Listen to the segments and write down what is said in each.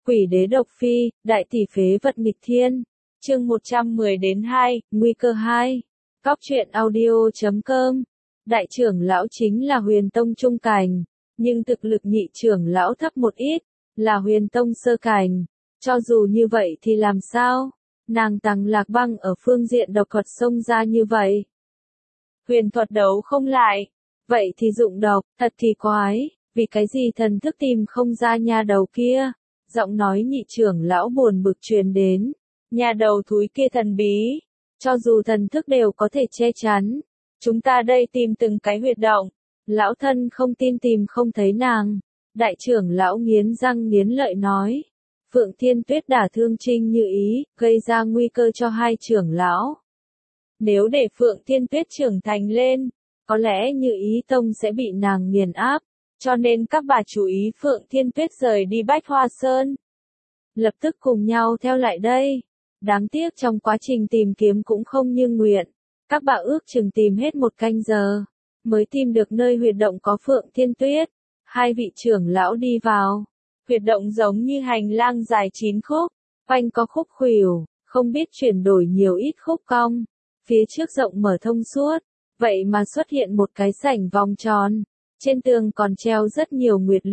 Quỷ đế độc phi, đại tỷ phế vật nghịch thiên. Chương 110-2, nguy cơ 2. Cóc truyện audio.com. Đại trưởng lão chính là Huyền Tông trung cảnh, nhưng thực lực nhị trưởng lão thấp một ít, là Huyền Tông sơ cảnh. Cho dù như vậy thì làm sao? Nàng Tăng Lạc Băng ở phương diện độc thuật xông ra như vậy. Huyền thuật đấu không lại. Vậy thì dụng độc, thật thì quái, vì cái gì thần thức tìm không ra nha đầu kia? Giọng nói nhị trưởng lão buồn bực truyền đến. Nhà đầu thúi kia thần bí. Cho dù thần thức đều có thể che chắn. Chúng ta đây tìm từng cái huyệt động. Lão thân không tin tìm không thấy nàng. Đại trưởng lão nghiến răng nghiến lợi nói. Phượng Thiên Tuyết đả thương Trinh Như Ý, gây ra nguy cơ cho hai trưởng lão. Nếu để Phượng Thiên Tuyết trưởng thành lên, có lẽ Như Ý Tông sẽ bị nàng nghiền áp. Cho nên các bà chú ý Phượng Thiên Tuyết rời đi Bách Hoa Sơn. Lập tức cùng nhau theo lại đây. Đáng tiếc trong quá trình tìm kiếm cũng không như nguyện. Các bà ước chừng tìm hết 1 canh giờ, mới tìm được nơi huyệt động có Phượng Thiên Tuyết. Hai vị trưởng lão đi vào. Huyệt động giống như hành lang dài 9 khúc, quanh có khúc khuỷu, không biết chuyển đổi nhiều ít khúc cong. Phía trước rộng mở thông suốt, vậy mà xuất hiện một cái sảnh vòng tròn. Trên tường còn treo rất nhiều nguyệt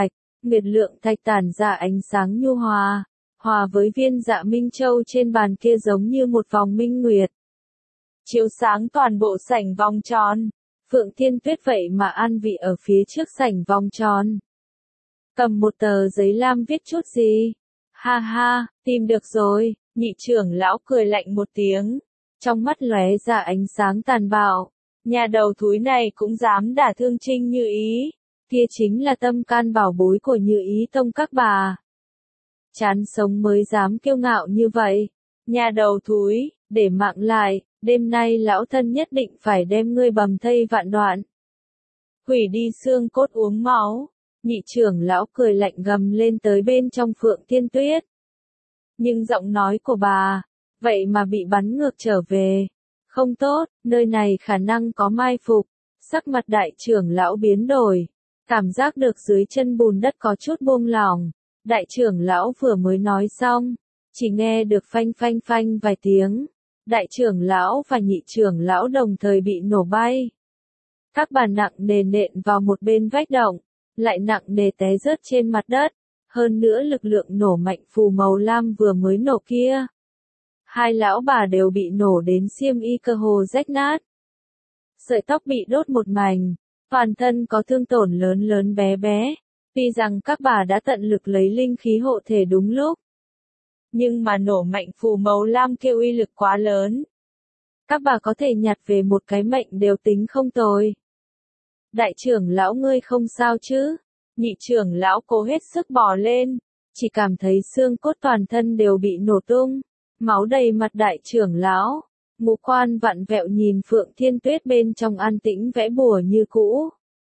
lượng thạch tản ra ánh sáng nhu hòa, hòa với viên dạ minh châu trên bàn kia giống như một vòng minh nguyệt. Chiếu sáng toàn bộ sảnh vòng tròn, Phượng Thiên Tuyết vậy mà an vị ở phía trước sảnh vòng tròn. Cầm một tờ giấy lam viết chút gì? Ha ha, tìm được rồi, nhị trưởng lão cười lạnh một tiếng, trong mắt lóe ra ánh sáng tàn bạo. Nhà đầu thúi này cũng dám đả thương Trinh Như Ý, kia chính là tâm can bảo bối của Như Ý Tông các bà. Chán sống mới dám kiêu ngạo như vậy. Nhà đầu thúi, để mạng lại, đêm nay lão thân nhất định phải đem ngươi bầm thây vạn đoạn. Hủy đi xương cốt uống máu, nhị trưởng lão cười lạnh gầm lên tới bên trong Phượng Thiên Tuyết. Nhưng giọng nói của bà, vậy mà bị bắn ngược trở về. Không tốt, nơi này khả năng có mai phục. Sắc mặt đại trưởng lão biến đổi. Cảm giác được dưới chân bùn đất có chút buông lỏng. Đại trưởng lão vừa mới nói xong. Chỉ nghe được phanh phanh phanh vài tiếng. Đại trưởng lão và nhị trưởng lão đồng thời bị nổ bay. Các bà nặng nề nện vào một bên vách động. Lại nặng nề té rớt trên mặt đất. Hơn nữa lực lượng nổ mạnh phù màu lam vừa mới nổ kia. Hai lão bà đều bị nổ đến xiêm y cơ hồ rách nát. Sợi tóc bị đốt một mảnh, toàn thân có thương tổn lớn lớn bé bé. Tuy rằng các bà đã tận lực lấy linh khí hộ thể đúng lúc. Nhưng mà nổ mạnh phù màu lam kêu uy lực quá lớn. Các bà có thể nhặt về một cái mệnh đều tính không tồi. Đại trưởng lão ngươi không sao chứ? Nhị trưởng lão cố hết sức bò lên, chỉ cảm thấy xương cốt toàn thân đều bị nổ tung. Máu đầy mặt đại trưởng lão, ngũ quan vặn vẹo nhìn Phượng Thiên Tuyết bên trong an tĩnh vẽ bùa như cũ.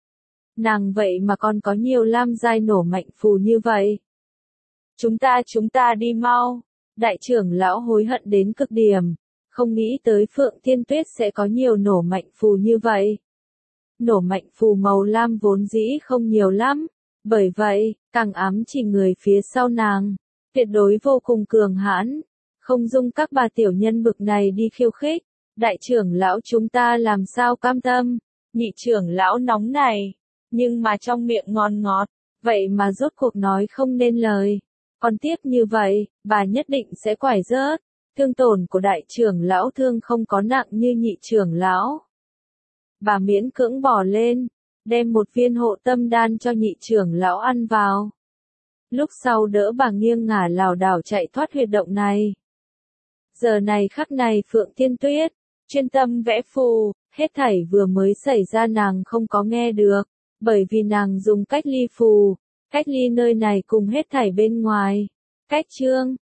Nàng vậy mà còn có nhiều lam giai nổ mạnh phù như vậy. Chúng ta đi mau. Đại trưởng lão hối hận đến cực điểm, không nghĩ tới Phượng Thiên Tuyết sẽ có nhiều nổ mạnh phù như vậy. Nổ mạnh phù màu lam vốn dĩ không nhiều lắm, bởi vậy, càng ám chỉ người phía sau nàng, tuyệt đối vô cùng cường hãn. Không dung các bà tiểu nhân bực này đi khiêu khích. Đại trưởng lão chúng ta làm sao cam tâm. Nhị trưởng lão nóng này, nhưng mà trong miệng ngon ngọt, vậy mà rốt cuộc nói không nên lời. Còn tiếp như vậy, bà nhất định sẽ quải rớt. Thương tổn của đại trưởng lão thương không có nặng như nhị trưởng lão. Bà miễn cưỡng bỏ lên, đem một viên hộ tâm đan cho nhị trưởng lão ăn vào. Lúc sau đỡ bà nghiêng ngả lảo đảo chạy thoát huyệt động này. Giờ này khắc này Phượng Thiên Tuyết, chuyên tâm vẽ phù, hết thảy vừa mới xảy ra nàng không có nghe được, bởi vì nàng dùng cách ly phù, cách ly nơi này cùng hết thảy bên ngoài. Cách chương,